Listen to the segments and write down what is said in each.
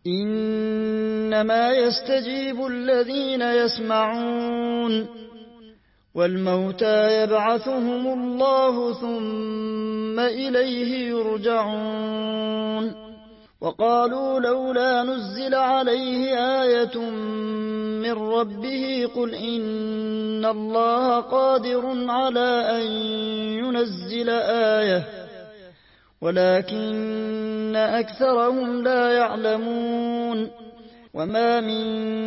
إنما يستجيب الذين يسمعون والموتى يبعثهم الله ثم إليه يرجعون وقالوا لولا نزل عليه آية من ربه قل إن الله قادر على أن ينزل آية ولكن أكثرهم لا يعلمون وما من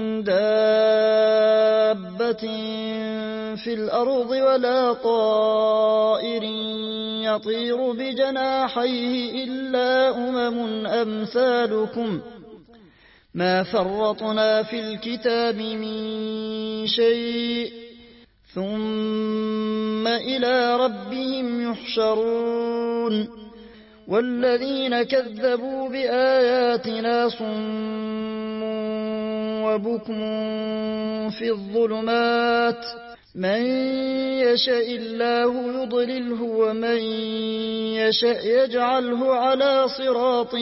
دابة في الأرض ولا طائر يطير بجناحيه إلا أمثالكم ما فرطنا في الكتاب من شيء ثم إلى ربهم يحشرون والذين كذبوا بآياتنا صم وبكم في الظلمات من يشاء الله يضلله ومن يشاء يجعله على صراط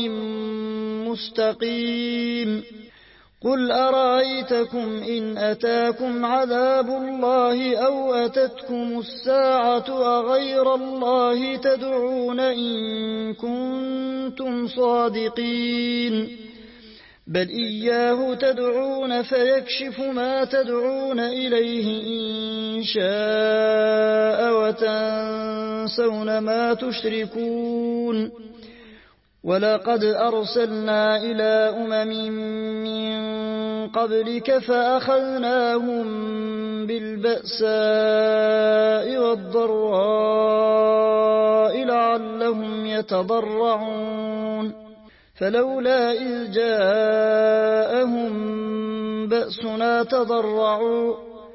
مستقيم قل أرأيتكم إن أتاكم عذاب الله أو أتتكم الساعة أغير الله تدعون إن كنتم صادقين بل إياه تدعون فيكشف ما تدعون إليه إن شاء وتنسون ما تشركون ولقد أرسلنا إلى من قبلك فأخذناهم بالبأساء والضراء لعلهم يتضرعون فلولا إذ جاءهم بأسنا تضرعوا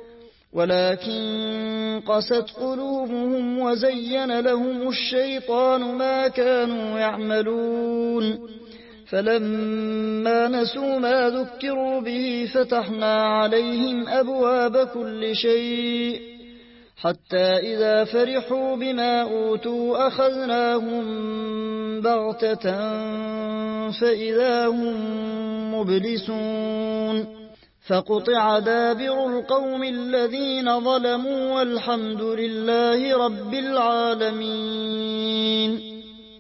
ولكن قست قلوبهم وزين لهم الشيطان ما كانوا يعملون فلما نسوا ما ذكروا به فتحنا عليهم أبواب كل شيء حتى إذا فرحوا بما أوتوا أخذناهم بغتة فإذا هم مبلسون فقطع دابر القوم الذين ظلموا والحمد لله رب العالمين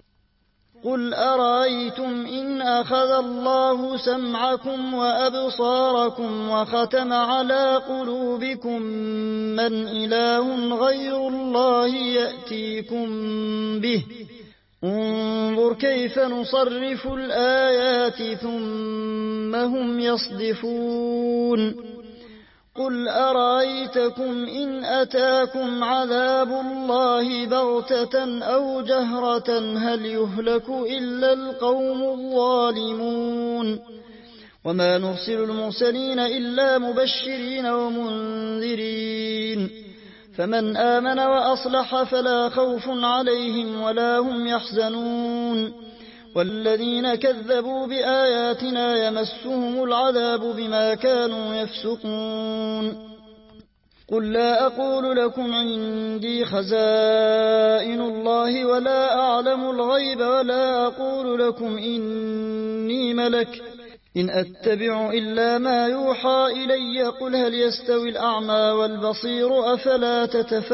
قل أرأيتم إن أخذ الله سمعكم وأبصاركم وختم على قلوبكم من إله غير الله يأتيكم به انظر كيف نصرف الآيات ثم هم يصدفون قل أرأيتكم إن أتاكم عذاب الله بغتة أو جهرة هل يهلك إلا القوم الظالمون وما نرسل المرسلين إلا مبشرين ومنذرين فمن آمن وأصلح فلا خوف عليهم ولا هم يحزنون والذين كذبوا بآياتنا يمسهم العذاب بما كانوا يفسقون قل لا أقول لكم عندي خزائن الله ولا أعلم الغيب ولا أقول لكم إني ملك إن أتبع إلا ما يوحى إلي قل هل يستوي الأعمى والبصير أفلا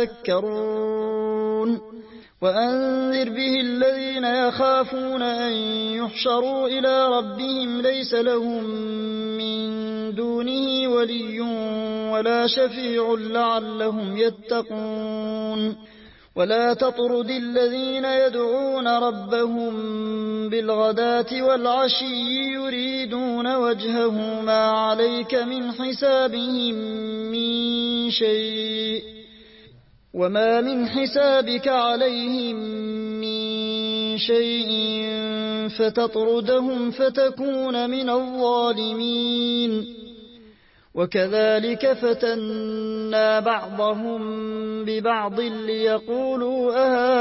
تتفكرون وأنذر به الذين يخافون أن يحشروا إلى ربهم ليس لهم من دونه ولي ولا شفيع لعلهم يتقون ولا تطرد الذين يدعون ربهم بالغداة والعشي يريدون وجهه ما عليك من حسابهم من شيء وما من حسابك عليهم من شيء فتطردهم فتكون من الظالمين وكذلك فتنا بعضهم ببعض ليقولوا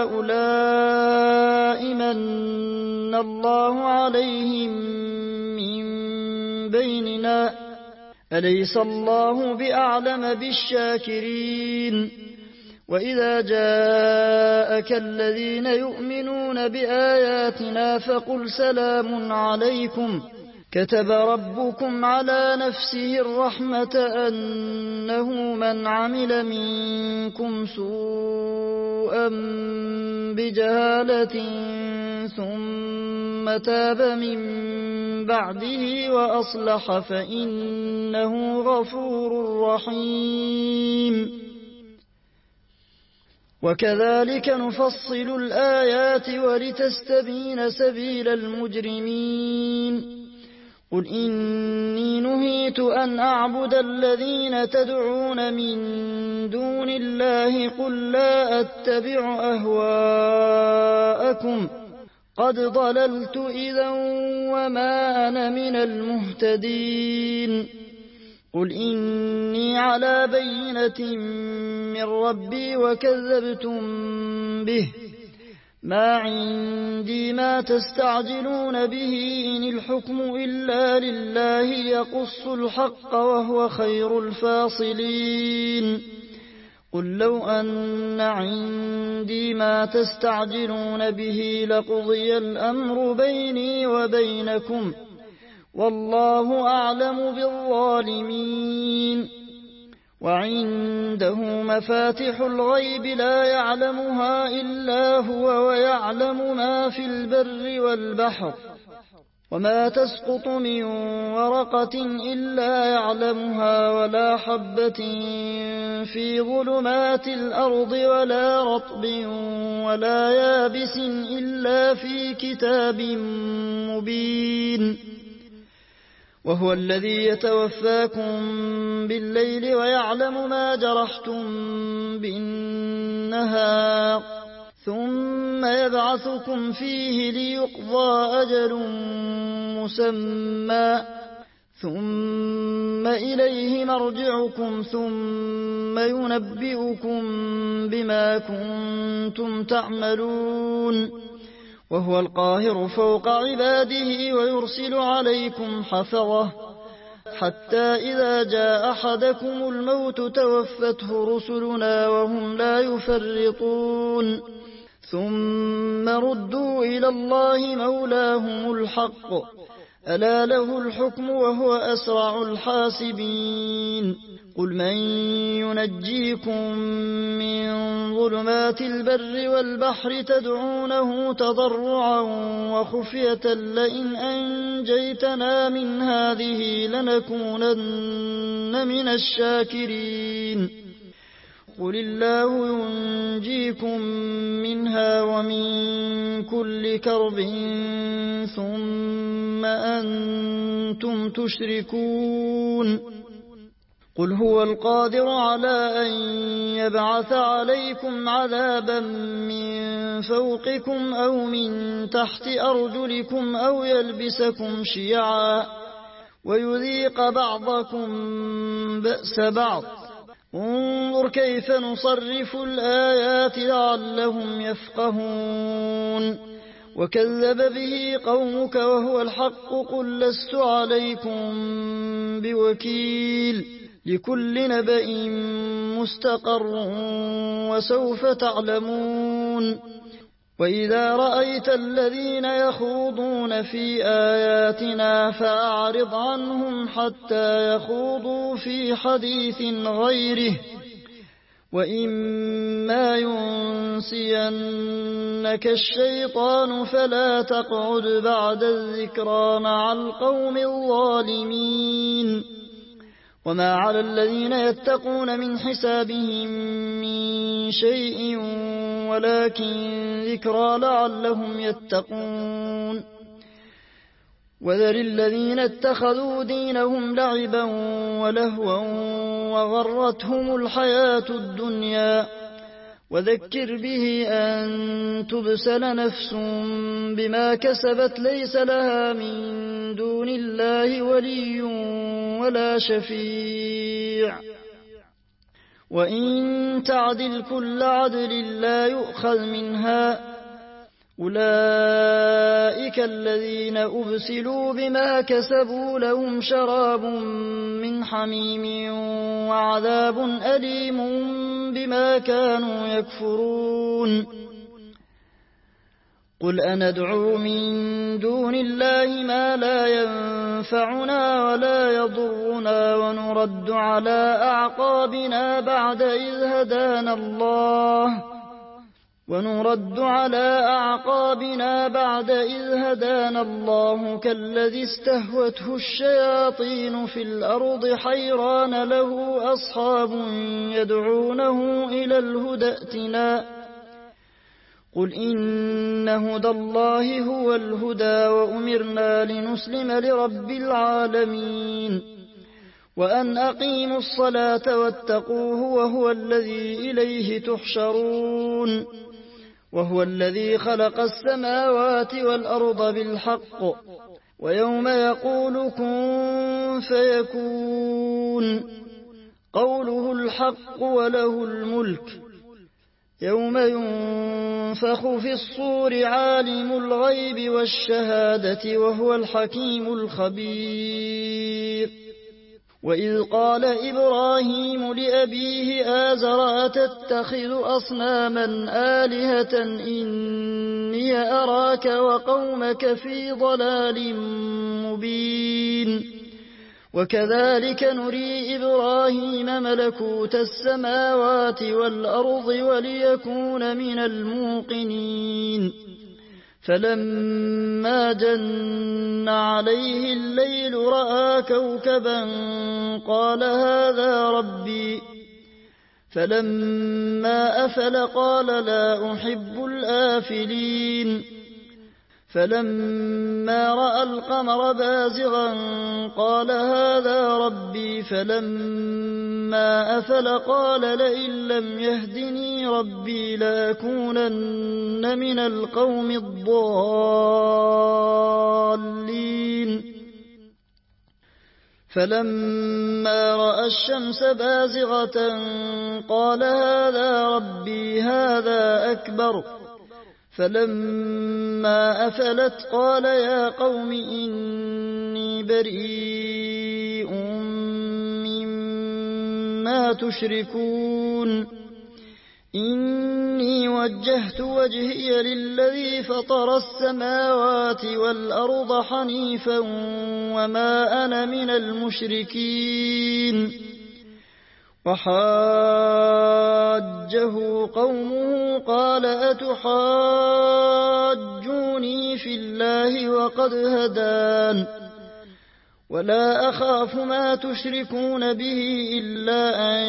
أهؤلاء من الله عليهم من بيننا أليس الله بأعلم بالشاكرين وإذا جاءك الذين يؤمنون بآياتنا فقل سلام عليكم كتب ربكم على نفسه الرحمة أنه من عمل منكم سوءا بجهالة ثم تاب من بعده وأصلح فإنه غفور رحيم. وكذلك نفصل الآيات ولتستبين سبيل المجرمين. قل إني نهيت أن أعبد الذين تدعون من دون الله قل لا أتبع أهواءكم قد ضللت إذا وما أنا من المهتدين. قل إني على بينة من ربي وكذبتم به ما عندي ما تستعجلون به إن الحكم إلا لله يقص الحق وهو خير الفاصلين. قل لو أن عندي ما تستعجلون به لقضي الأمر بيني وبينكم والله أعلم بالظالمين. وعنده مفاتح الغيب لا يعلمها إلا هو ويعلم ما في البر والبحر وما تسقط من ورقة إلا يعلمها ولا حبة في ظلمات الأرض ولا رطب ولا يابس إلا في كتاب مبين. وهو الذي يتوفاكم بالليل ويعلم ما جرحتم بالنهار ثم يبعثكم فيه ليقضى أجل مسمى ثم إليه مرجعكم ثم ينبئكم بما كنتم تعملون. وهو القاهر فوق عباده ويرسل عليكم حفظة حتى إذا جاء أحدكم الموت توفته رسلنا وهم لا يفرطون ثم ردوا إلى الله مولاهم الحق ألا له الحكم وهو أسرع الحاسبين. قل من ينجيكم من ظلمات البر والبحر تدعونه تضرعا وخفية لئن أنجيتنا من هذه لنكونن من الشاكرين. قل الله ينجيكم منها ومن كل كرب ثم أنتم تشركون. قل هو القادر على أن يبعث عليكم عذابا من فوقكم أو من تحت أرجلكم أو يلبسكم شيعا ويذيق بعضكم بأس بعض. انظر كيف نصرف الآيات لعلهم يفقهون. وكذب به قومك وهو الحق قل لست عليكم بوكيل لكل نبأ مستقر وسوف تعلمون. وإذا رأيت الذين يخوضون في آياتنا فأعرض عنهم حتى يخوضوا في حديث غيره وإما ينسينك الشيطان فلا تقعد بعد الذكرى مع القوم الظالمين. وما على الذين يتقون من حسابهم من شيء ولكن ذكرى لعلهم يتقون. وذر الذين اتخذوا دينهم لعبا ولهوا وغرتهم الحياة الدنيا وذكر به أن تبسل نفس بما كسبت ليس لها من دون الله ولي ولا شفيع وإن تعدل كل عدل لا يؤخذ منها. أولئك الذين أبسلوا بما كسبوا لهم شراب من حميم وعذاب أليم بما كانوا يكفرون. قل أندعو من دون الله ما لا ينفعنا ولا يضرنا ونرد على أعقابنا بعد إذ هدانا الله كالذي استهوته الشياطين في الأرض حيران له أصحاب يدعونه إلى الهدى ائتنا قل إن هدى الله هو الهدى وأمرنا لنسلم لرب العالمين وأن أقيموا الصلاة واتقوه وهو الذي إليه تحشرون وهو الذي خلق السماوات والأرض بالحق ويوم يقول كن فيكون قوله الحق وله الملك يوم ينفخ في الصور عالم الغيب والشهادة وهو الحكيم الخبير وإذ قال إبراهيم لأبيه آزر أتتخذ أصناما آلهة إني أراك وقومك في ضلال مبين وكذلك نري إبراهيم ملكوت السماوات والأرض وليكون من الموقنين فلما جن عليه الليل رأى كوكبا قال هذا ربي فلما أفل قال لا أحب الآفلين فلما رأى القمر بازغا قال هذا ربي فلما أفل قال لئن لم يهدني ربي لأكونن من القوم الضالين فلما رأى الشمس بازغة قال هذا ربي هذا أكبر فلما أفلت قال يا قوم إني بريء مما تشركون إني وجهت وجهي للذي فطر السماوات والأرض حنيفا وما أنا من المشركين وحاجه قومه قال أتحاجوني في الله وقد هدان ولا أخاف ما تشركون به إلا أن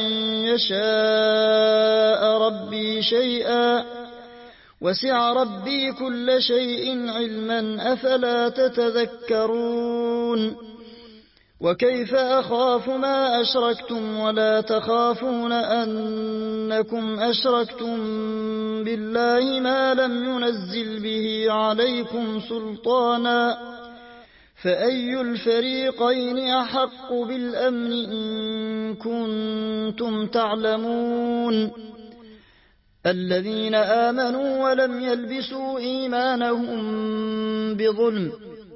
يشاء ربي شيئا وسع ربي كل شيء علما أفلا تتذكرون وكيف أخاف ما أشركتم ولا تخافون أنكم أشركتم بالله ما لم ينزل به عليكم سلطانا فأي الفريقين أحق بالأمن إن كنتم تعلمون الذين آمنوا ولم يلبسوا إيمانهم بظلم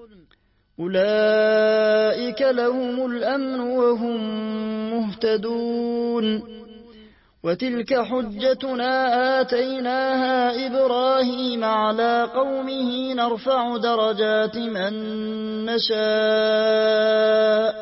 أولئك لهم الأمن وهم مهتدون وتلك حجتنا آتيناها إبراهيم على قومه نرفع درجات من نشاء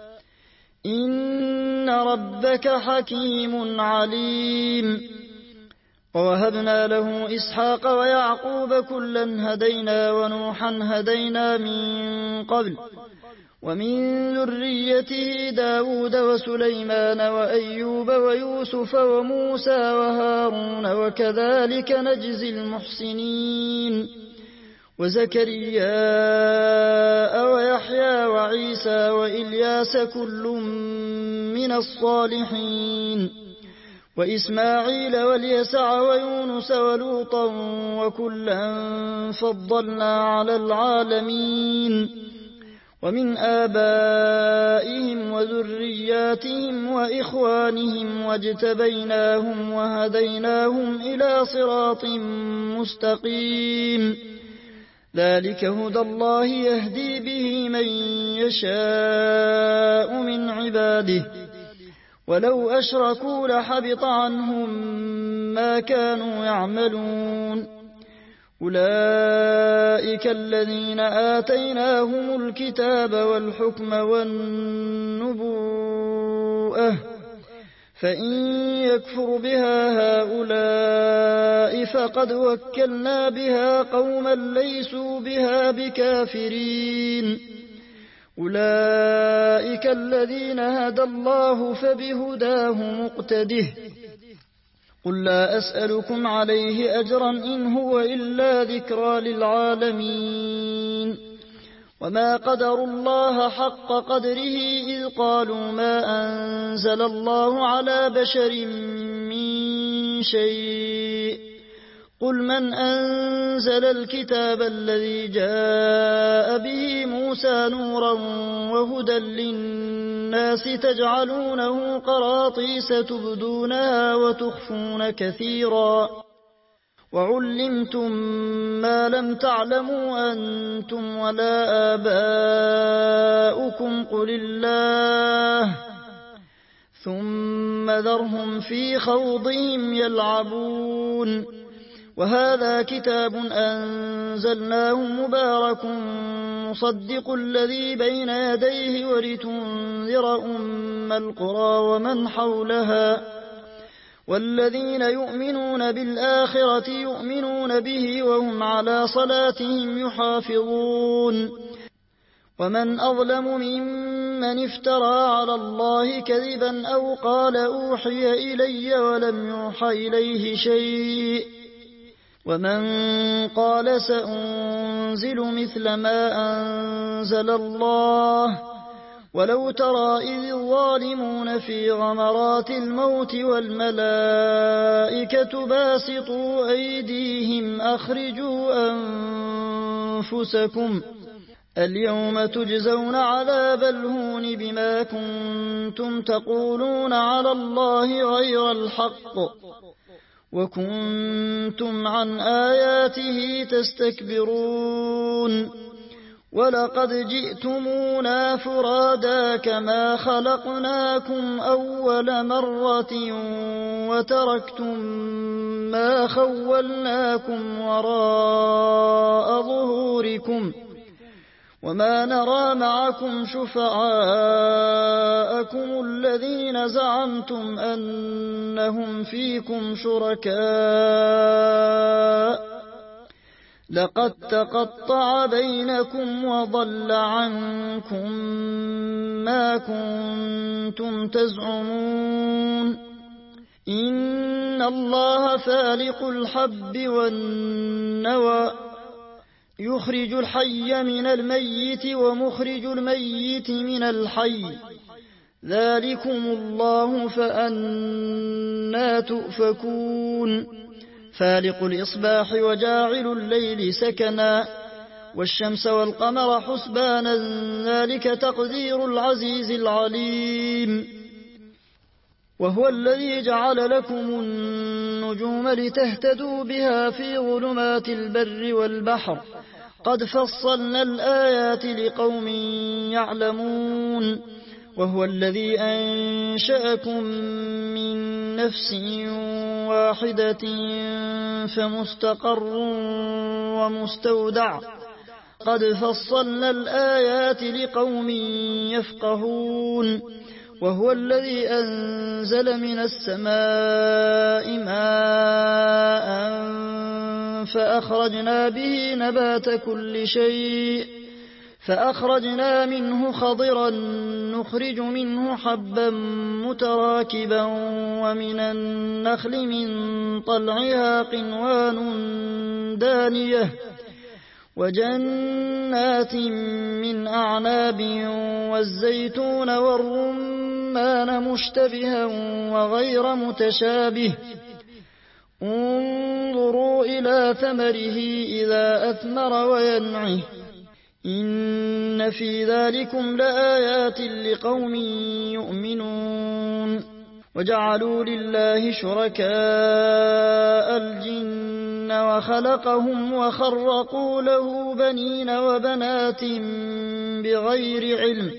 إن ربك حكيم عليم ووهبنا له إسحاق ويعقوب كلا هدينا ونوحا هدينا من قبل ومن ذريته داود وسليمان وأيوب ويوسف وموسى وهارون وكذلك نجزي المحسنين وزكريا ويحيى وعيسى وإلياس كل من الصالحين وإسماعيل واليسع ويونس ولوطا وكلا فضلنا على العالمين ومن آبائهم وذرياتهم وإخوانهم واجتبيناهم وهديناهم إلى صراط مستقيم ذلك هدى الله يهدي به من يشاء من عباده ولو أشركوا لحبط عنهم ما كانوا يعملون أولئك الذين آتيناهم الكتاب والحكم والنبوءة فإن يكفر بها هؤلاء فقد وكلنا بها قوما ليسوا بها بكافرين أولئك الذين هدى الله فبهداه مقتده قل لا أسألكم عليه أجرا إن هو إلا ذكرى للعالمين وما قدروا الله حق قدره إذ قالوا ما أنزل الله على بشر من شيء قل من أنزل الكتاب الذي جاء به موسى نورا وهدى للناس تجعلونه قراطيس تبدونها وتخفون كثيرا وعلمتم ما لم تعلموا أنتم ولا آباؤكم قل الله ثم ذرهم في خوضهم يلعبون وهذا كتاب أنزلناه مبارك مصدق الذي بين يديه ولتنذر أم القرى ومن حولها والذين يؤمنون بالآخرة يؤمنون به وهم على صلاتهم يحافظون ومن أظلم ممن افترى على الله كذبا أو قال أوحي إلي ولم يوحى إليه شيء ومن قال سأنزل مثل ما أنزل الله ولو ترى إذ الظالمون في غمرات الموت والملائكة باسطوا أيديهم أخرجوا أنفسكم اليوم تجزون عذاب الهون بما كنتم تقولون على الله غير الحق وكنتم عن آياته تستكبرون ولقد جئتمونا فرادا كما خلقناكم أول مرة وتركتم ما خولناكم وراء ظهوركم وما نرى معكم شفعاءكم الذين زعمتم أنهم فيكم شركاء لقد تقطع بينكم وضل عنكم ما كنتم تزعمون إن الله فالق الحب والنوى يخرج الحي من الميت ومخرج الميت من الحي ذلكم الله فأنى تؤفكون فالق الإصباح وجاعل الليل سكنا والشمس والقمر حسبانا ذلك تقدير العزيز العليم وهو الذي جعل لكم النجوم لتهتدوا بها في ظلمات البر والبحر قد فصلنا الآيات لقوم يعلمون وهو الذي أنشأكم من نفس واحدة فمستقر ومستودع قد فصلنا الآيات لقوم يفقهون وهو الذي أنزل من السماء ماء فأخرجنا به نبات كل شيء فأخرجنا منه خضرا نخرج منه حبا متراكبا ومن النخل من طلعها قنوان دانية وجنات من أعناب والزيتون والرمان مشتبها وغير متشابه انظروا إلى ثمره إذا أثمر وينعه إن في ذلكم لآيات لقوم يؤمنون وجعلوا لله شركاء الجن وخلقهم وخرقوا له بنين وبنات بغير علم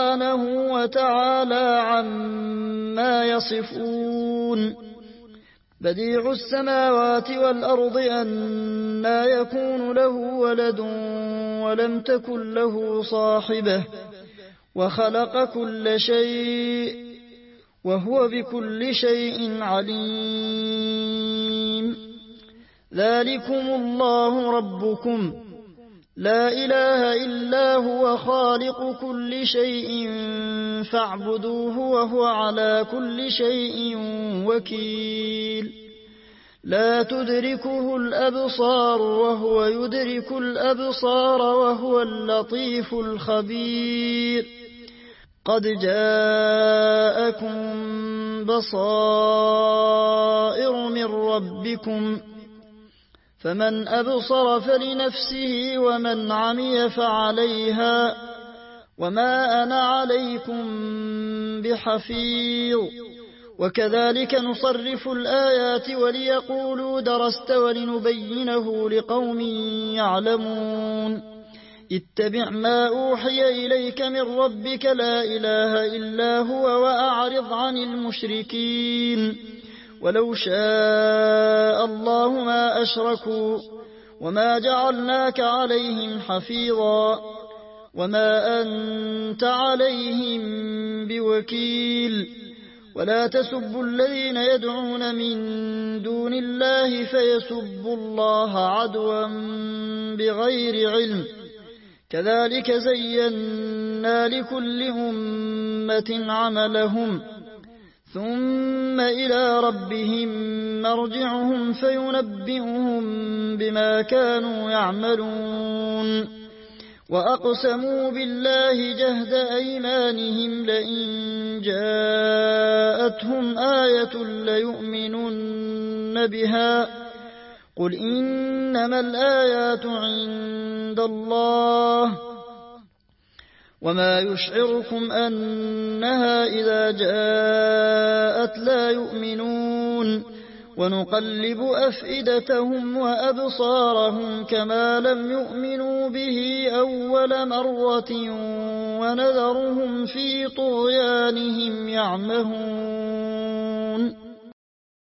سبحانه وتعالى عما يصفون بديع السماوات والأرض أنى يكون له ولد ولم تكن له صاحبة وخلق كل شيء وهو بكل شيء عليم ذلكم الله ربكم لا إله إلا هو خالق كل شيء فاعبدوه وهو على كل شيء وكيل لا تدركه الأبصار وهو يدرك الأبصار وهو اللطيف الخبير قد جاءكم بصائر من ربكم فمن أبصر فلنفسه ومن عمي فعليها وما أنا عليكم بحفيظ وكذلك نصرف الآيات وليقولوا درست ولنبينه لقوم يعلمون اتبع ما أوحي إليك من ربك لا إله إلا هو وأعرض عن المشركين ولو شاء الله ما أشركوا وما جعلناك عليهم حفيظا وما أنت عليهم بوكيل ولا تسبوا الذين يدعون من دون الله فيسبوا الله عدوا بغير علم كذلك زينا لكل أمة عملهم ثم إلى ربهم مرجعهم فينبئهم بما كانوا يعملون وأقسموا بالله جهد أيمانهم لئن جاءتهم آية ليؤمنن بها قل إنما الآيات عند الله وما يشعركم أنها إذا جاءت لا يؤمنون ونقلب أفئدتهم وأبصارهم كما لم يؤمنوا به أول مرة ونذرهم في طغيانهم يعمهون